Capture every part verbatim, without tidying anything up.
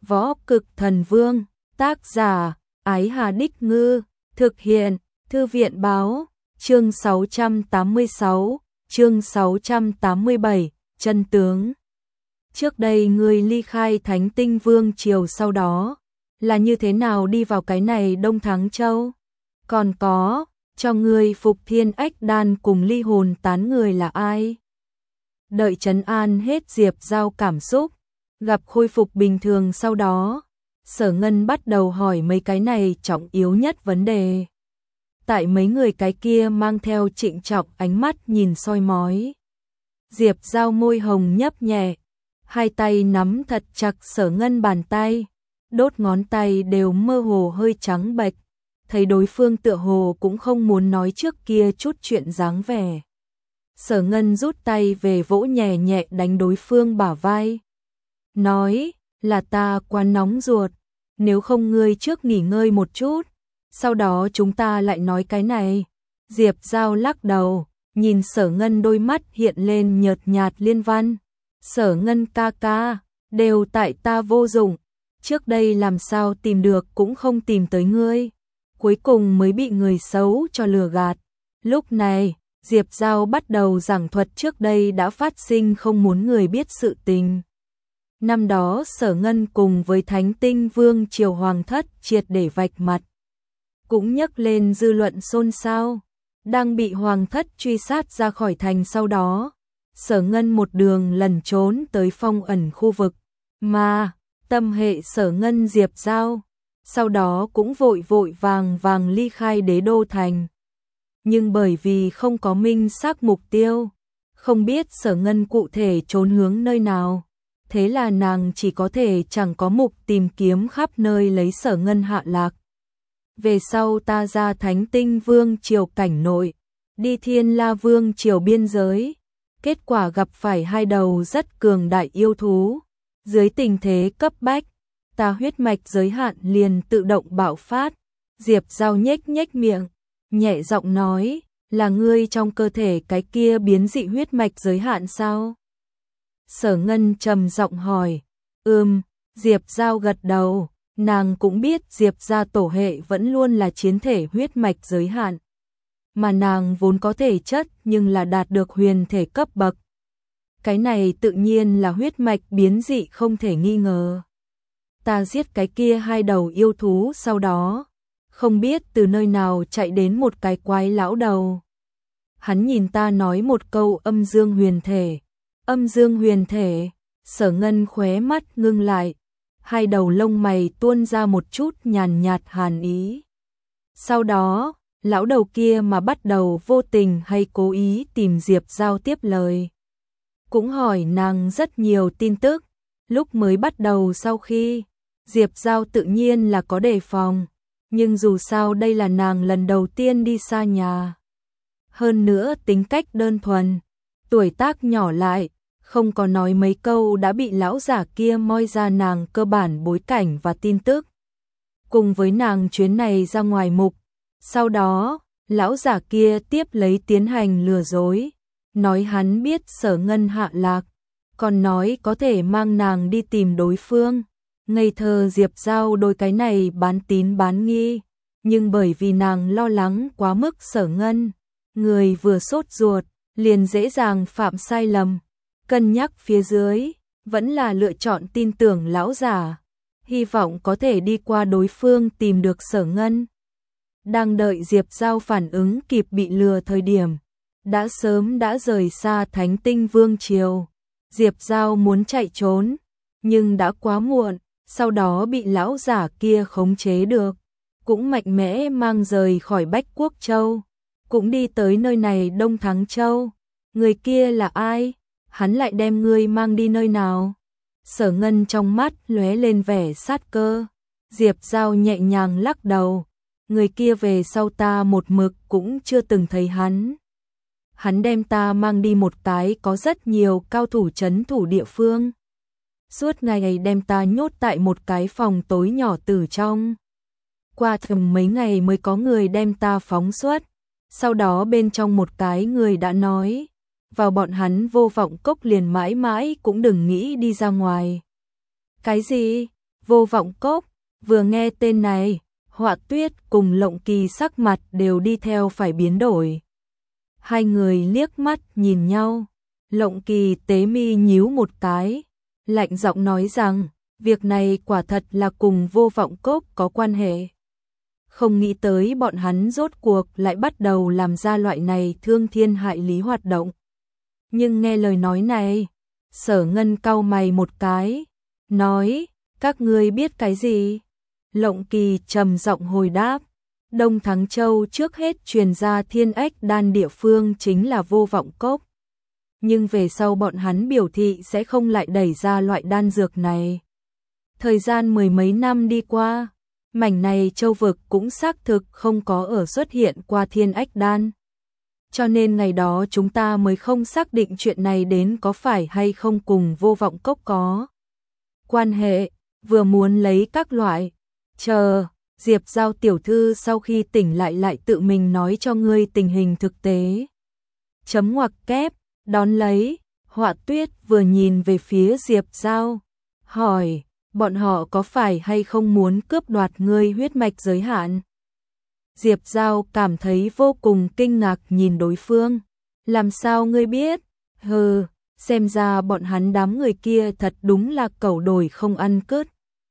Võ Cực Thần Vương, tác giả, Ái Hà Đích Ngư, thực hiện, Thư viện Báo, chương sáu trăm tám mươi sáu, chương sáu trăm tám mươi bảy, chân tướng. Trước đây ngươi ly khai Thánh Tinh Vương triều, sau đó là như thế nào đi vào cái này Đông Thắng Châu? Còn có, cho ngươi phục thiên ách đan cùng ly hồn tán người là ai? Đợi trấn an hết Diệp Giao cảm xúc, gặp khôi phục bình thường sau đó, Sở Ngân bắt đầu hỏi mấy cái này trọng yếu nhất vấn đề. Tại mấy người cái kia mang theo trịnh trọng ánh mắt nhìn soi mói. Diệp Giao môi hồng nhấp nhẹ, hai tay nắm thật chặt Sở Ngân bàn tay, đốt ngón tay đều mơ hồ hơi trắng bệch, thấy đối phương tựa hồ cũng không muốn nói trước kia chút chuyện dáng vẻ. Sở Ngân rút tay về vỗ nhẹ nhẹ đánh đối phương bả vai. Nói, là ta quá nóng ruột, nếu không ngươi trước nghỉ ngơi một chút, sau đó chúng ta lại nói cái này. Diệp Giao lắc đầu, nhìn Sở Ngân đôi mắt hiện lên nhợt nhạt liên văn. Sở Ngân ca ca, đều tại ta vô dụng, trước đây làm sao tìm được cũng không tìm tới ngươi, cuối cùng mới bị người xấu cho lừa gạt. Lúc này, Diệp Giao bắt đầu giảng thuật trước đây đã phát sinh không muốn người biết sự tình. Năm đó Sở Ngân cùng với Thánh Tinh Vương triều hoàng thất triệt để vạch mặt, cũng nhấc lên dư luận xôn xao, đang bị hoàng thất truy sát ra khỏi thành sau đó. Sở Ngân một đường lẩn trốn tới phong ẩn khu vực, mà tâm hệ Sở Ngân Diệp Giao, sau đó cũng vội vội vàng vàng ly khai đế đô thành. Nhưng bởi vì không có minh xác mục tiêu, không biết Sở Ngân cụ thể trốn hướng nơi nào, thế là nàng chỉ có thể chẳng có mục tìm kiếm khắp nơi lấy Sở Ngân hạ lạc. Về sau ta ra Thánh Tinh Vương triều cảnh nội, đi Thiên La Vương triều biên giới, kết quả gặp phải hai đầu rất cường đại yêu thú. Dưới tình thế cấp bách, ta huyết mạch giới hạn liền tự động bạo phát. Diệp Giao nhếch nhếch miệng, nhẹ giọng nói, là ngươi trong cơ thể cái kia biến dị huyết mạch giới hạn sao? Sở Ngân trầm giọng hỏi. Ừm, Diệp Giao gật đầu, nàng cũng biết Diệp gia tổ hệ vẫn luôn là chiến thể huyết mạch giới hạn, mà nàng vốn có thể chất nhưng là đạt được huyền thể cấp bậc. Cái này tự nhiên là huyết mạch biến dị không thể nghi ngờ. Ta giết cái kia hai đầu yêu thú sau đó, không biết từ nơi nào chạy đến một cái quái lão đầu. Hắn nhìn ta nói một câu âm dương huyền thể. Âm dương huyền thể, Sở Ngân khóe mắt ngưng lại, hai đầu lông mày tuôn ra một chút nhàn nhạt hàn ý. Sau đó, lão đầu kia mà bắt đầu vô tình hay cố ý tìm Diệp Giao tiếp lời. Cũng hỏi nàng rất nhiều tin tức. Lúc mới bắt đầu sau khi, Diệp Giao tự nhiên là có đề phòng, nhưng dù sao đây là nàng lần đầu tiên đi xa nhà. Hơn nữa tính cách đơn thuần, tuổi tác nhỏ lại, không có nói mấy câu đã bị lão giả kia moi ra nàng cơ bản bối cảnh và tin tức. Cùng với nàng chuyến này ra ngoài mục, sau đó, lão giả kia tiếp lấy tiến hành lừa dối, nói hắn biết Sở Ngân hạ lạc, còn nói có thể mang nàng đi tìm đối phương. Ngây thơ Diệp Giao đôi cái này bán tín bán nghi, nhưng bởi vì nàng lo lắng quá mức Sở Ngân, người vừa sốt ruột, liền dễ dàng phạm sai lầm. Cân nhắc phía dưới, vẫn là lựa chọn tin tưởng lão giả, hy vọng có thể đi qua đối phương tìm được Sở Ngân. Đang đợi Diệp Giao phản ứng kịp bị lừa thời điểm, đã sớm đã rời xa Thánh Tinh Vương triều. Diệp Giao muốn chạy trốn, nhưng đã quá muộn, sau đó bị lão giả kia khống chế được, cũng mạnh mẽ mang rời khỏi Bách Quốc Châu, cũng đi tới nơi này Đông Thắng Châu. Người kia là ai? Hắn lại đem ngươi mang đi nơi nào? Sở Ngân trong mắt lóe lên vẻ sát cơ. Diệp Giao nhẹ nhàng lắc đầu, người kia về sau ta một mực cũng chưa từng thấy hắn. Hắn đem ta mang đi một cái có rất nhiều cao thủ trấn thủ địa phương. Suốt ngày đem ta nhốt tại một cái phòng tối nhỏ từ trong. Qua thầm mấy ngày mới có người đem ta phóng xuất. Sau đó bên trong một cái người đã nói, vào bọn hắn vô vọng cốc liền mãi mãi cũng đừng nghĩ đi ra ngoài. Cái gì? Vô Vọng Cốc, vừa nghe tên này, Họa Tuyết cùng Lộng Kỳ sắc mặt đều đi theo phải biến đổi. Hai người liếc mắt nhìn nhau, Lộng Kỳ tế mi nhíu một cái, lạnh giọng nói rằng, việc này quả thật là cùng Vô Vọng Cốc có quan hệ. Không nghĩ tới bọn hắn rốt cuộc lại bắt đầu làm ra loại này thương thiên hại lý hoạt động. Nhưng nghe lời nói này, Sở Ngân cau mày một cái, nói, các ngươi biết cái gì? Lộng Kỳ trầm giọng hồi đáp, Đông Thắng Châu trước hết truyền ra thiên ách đan địa phương chính là Vô Vọng Cốc. Nhưng về sau bọn hắn biểu thị sẽ không lại đẩy ra loại đan dược này. Thời gian mười mấy năm đi qua, mảnh này châu vực cũng xác thực không có ở xuất hiện qua thiên ách đan. Cho nên ngày đó chúng ta mới không xác định chuyện này đến có phải hay không cùng Vô Vọng Cốc có quan hệ, vừa muốn lấy các loại. Chờ, Diệp Giao tiểu thư sau khi tỉnh lại lại tự mình nói cho ngươi tình hình thực tế. Chấm ngoặc kép, đón lấy, Họa Tuyết vừa nhìn về phía Diệp Giao, hỏi, bọn họ có phải hay không muốn cướp đoạt ngươi huyết mạch giới hạn? Diệp Giao cảm thấy vô cùng kinh ngạc nhìn đối phương. Làm sao ngươi biết? Hừ, xem ra bọn hắn đám người kia thật đúng là cẩu đồi không ăn cứt.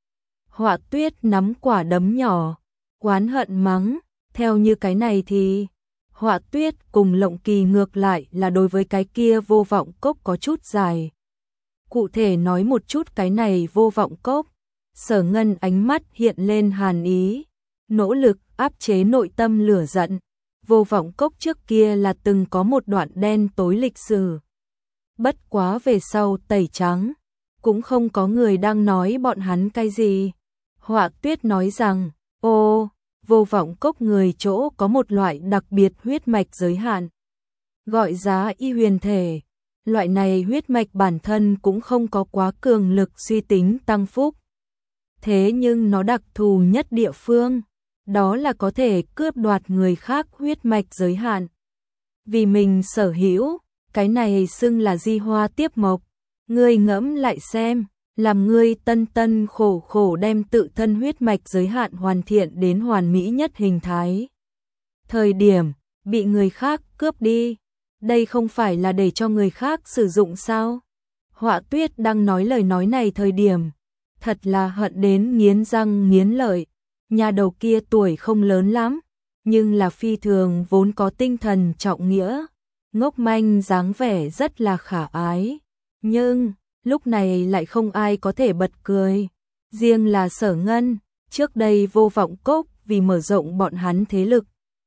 Họa Tuyết nắm quả đấm nhỏ, oán hận mắng, theo như cái này thì Họa Tuyết cùng Lộng Kỳ ngược lại là đối với cái kia Vô Vọng Cốc có chút dài. Cụ thể nói một chút cái này Vô Vọng Cốc, Sở Ngân ánh mắt hiện lên hàn ý, nỗ lực áp chế nội tâm lửa giận. Vô Vọng Cốc trước kia là từng có một đoạn đen tối lịch sử. Bất quá về sau tẩy trắng, cũng không có người đang nói bọn hắn cái gì. Họa Tuyết nói rằng, ô, Vô Vọng Cốc người chỗ có một loại đặc biệt huyết mạch giới hạn, gọi giá y huyền thể. Loại này huyết mạch bản thân cũng không có quá cường lực suy tính tăng phúc. Thế nhưng nó đặc thù nhất địa phương, đó là có thể cướp đoạt người khác huyết mạch giới hạn. Vì mình sở hữu, cái này xưng là di hoa tiếp mộc. Ngươi ngẫm lại xem, làm ngươi tân tân khổ khổ đem tự thân huyết mạch giới hạn hoàn thiện đến hoàn mỹ nhất hình thái. Thời điểm, bị người khác cướp đi, đây không phải là để cho người khác sử dụng sao? Họa Tuyết đang nói lời nói này thời điểm, thật là hận đến nghiến răng nghiến lợi. Nhà đầu kia tuổi không lớn lắm, nhưng là phi thường vốn có tinh thần trọng nghĩa, ngốc manh dáng vẻ rất là khả ái. Nhưng, lúc này lại không ai có thể bật cười. Riêng là Sở Ngân, trước đây Vô Vọng Cốc vì mở rộng bọn hắn thế lực,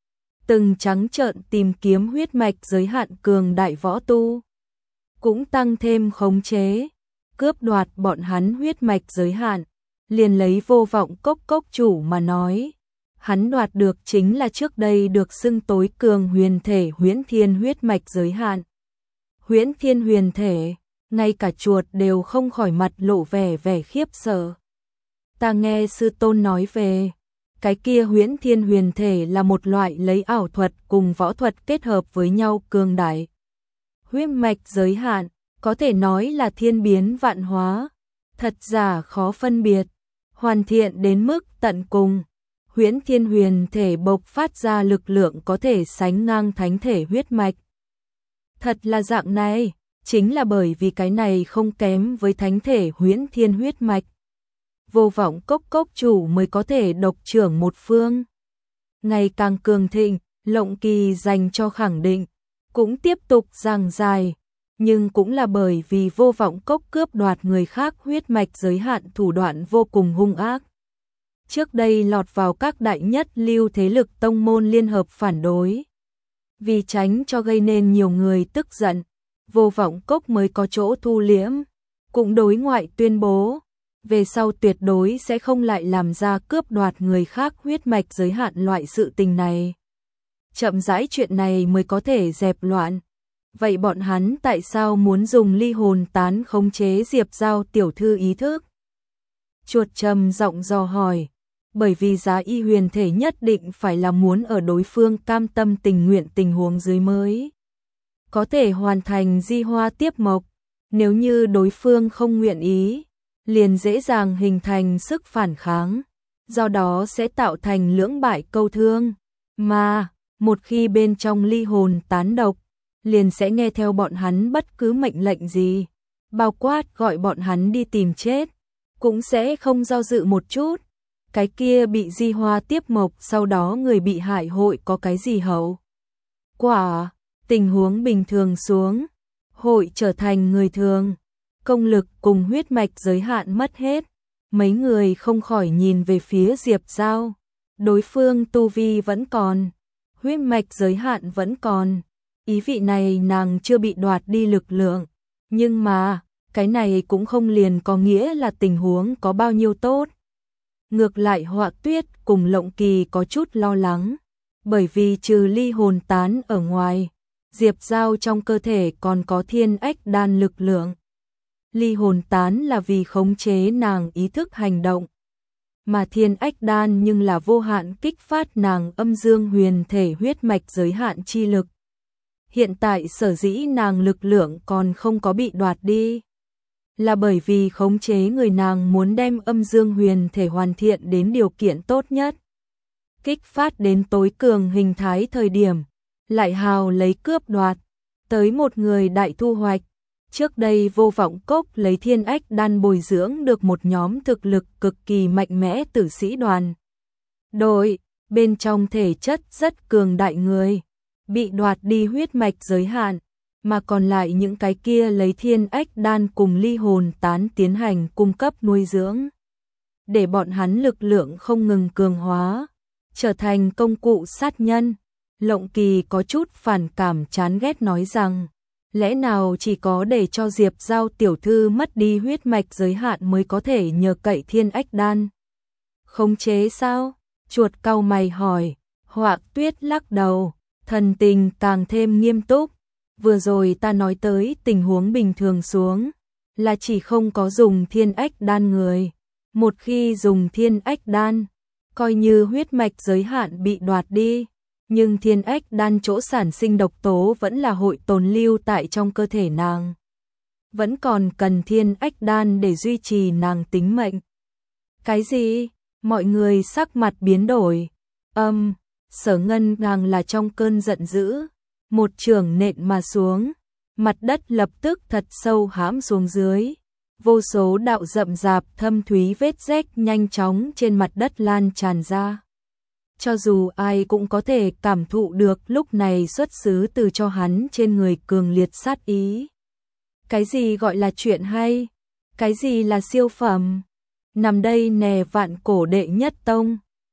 từng trắng trợn tìm kiếm huyết mạch giới hạn cường đại võ tu, cũng tăng thêm khống chế, cướp đoạt bọn hắn huyết mạch giới hạn. Liền lấy Vô Vọng Cốc cốc chủ mà nói, hắn đoạt được chính là trước đây được xưng tối cường huyền thể Huyễn Thiên huyết mạch giới hạn. Huyễn Thiên huyền thể, ngay cả chuột đều không khỏi mặt lộ vẻ vẻ khiếp sợ. Ta nghe sư tôn nói về, cái kia Huyễn Thiên huyền thể là một loại lấy ảo thuật cùng võ thuật kết hợp với nhau cường đại. Huyết mạch giới hạn, có thể nói là thiên biến vạn hóa, thật giả khó phân biệt, hoàn thiện đến mức tận cùng. Huyễn Thiên huyền thể bộc phát ra lực lượng có thể sánh ngang thánh thể huyết mạch. Thật là dạng này, chính là bởi vì cái này không kém với thánh thể Huyễn Thiên huyết mạch. Vô Vọng Cốc cốc chủ mới có thể độc trưởng một phương. Ngày càng cường thịnh, Lộng Kỳ dành cho khẳng định, cũng tiếp tục giảng dài. Nhưng cũng là bởi vì Vô Vọng Cốc cướp đoạt người khác huyết mạch giới hạn thủ đoạn vô cùng hung ác. Trước đây lọt vào các đại nhất lưu thế lực tông môn liên hợp phản đối. Vì tránh cho gây nên nhiều người tức giận, Vô Vọng Cốc mới có chỗ thu liễm, cũng đối ngoại tuyên bố, về sau tuyệt đối sẽ không lại làm ra cướp đoạt người khác huyết mạch giới hạn loại sự tình này. Chậm rãi chuyện này mới có thể dẹp loạn. Vậy bọn hắn tại sao muốn dùng ly hồn tán khống chế Diệp Giao tiểu thư ý thức? Chuột trầm giọng dò hỏi, bởi vì giá y huyền thể nhất định phải là muốn ở đối phương cam tâm tình nguyện tình huống dưới mới có thể hoàn thành di hoa tiếp mộc. Nếu như đối phương không nguyện ý, liền dễ dàng hình thành sức phản kháng, do đó sẽ tạo thành lưỡng bại câu thương, mà một khi bên trong ly hồn tán độc, liền sẽ nghe theo bọn hắn bất cứ mệnh lệnh gì, bao quát gọi bọn hắn đi tìm chết, cũng sẽ không do dự một chút. Cái kia bị di hoa tiếp mộc, sau đó người bị hại hội có cái gì hậu quả? Tình huống bình thường xuống, hội trở thành người thường, công lực cùng huyết mạch giới hạn mất hết. Mấy người không khỏi nhìn về phía Diệp Giao, đối phương tu vi vẫn còn, huyết mạch giới hạn vẫn còn, ý vị này nàng chưa bị đoạt đi lực lượng, nhưng mà cái này cũng không liền có nghĩa là tình huống có bao nhiêu tốt. Ngược lại Họa Tuyết cùng Lộng Kỳ có chút lo lắng, bởi vì trừ ly hồn tán ở ngoài, Diệp Giao trong cơ thể còn có thiên ách đan lực lượng. Ly hồn tán là vì khống chế nàng ý thức hành động, mà thiên ách đan nhưng là vô hạn kích phát nàng âm dương huyền thể huyết mạch giới hạn chi lực. Hiện tại sở dĩ nàng lực lượng còn không có bị đoạt đi, là bởi vì khống chế người nàng muốn đem âm dương huyền thể hoàn thiện đến điều kiện tốt nhất. Kích phát đến tối cường hình thái thời điểm, lại hào lấy cướp đoạt, tới một người đại thu hoạch. Trước đây Vô Vọng Cốc lấy thiên ách đan bồi dưỡng được một nhóm thực lực cực kỳ mạnh mẽ tử sĩ đoàn. Đội, bên trong thể chất rất cường đại người, bị đoạt đi huyết mạch giới hạn, mà còn lại những cái kia lấy thiên ách đan cùng ly hồn tán tiến hành cung cấp nuôi dưỡng. Để bọn hắn lực lượng không ngừng cường hóa, trở thành công cụ sát nhân. Lộng Kỳ có chút phản cảm chán ghét nói rằng, lẽ nào chỉ có để cho Diệp Giao tiểu thư mất đi huyết mạch giới hạn mới có thể nhờ cậy thiên ách đan khống chế sao? Chuột cau mày hỏi. Họa Tuyết lắc đầu, thần tình càng thêm nghiêm túc. Vừa rồi ta nói tới tình huống bình thường xuống, là chỉ không có dùng thiên ách đan người. Một khi dùng thiên ách đan, coi như huyết mạch giới hạn bị đoạt đi, nhưng thiên ách đan chỗ sản sinh độc tố vẫn là hội tồn lưu tại trong cơ thể nàng. Vẫn còn cần thiên ách đan để duy trì nàng tính mệnh. Cái gì? Mọi người sắc mặt biến đổi. Âm, Sở Ngân nàng là trong cơn giận dữ, một chưởng nện mà xuống, mặt đất lập tức thật sâu hãm xuống dưới. Vô số đạo rậm rạp thâm thúy vết rách nhanh chóng trên mặt đất lan tràn ra. Cho dù ai cũng có thể cảm thụ được lúc này xuất xứ từ cho hắn trên người cường liệt sát ý. Cái gì gọi là chuyện hay? Cái gì là siêu phẩm? Nằm đây nè vạn cổ đệ nhất tông,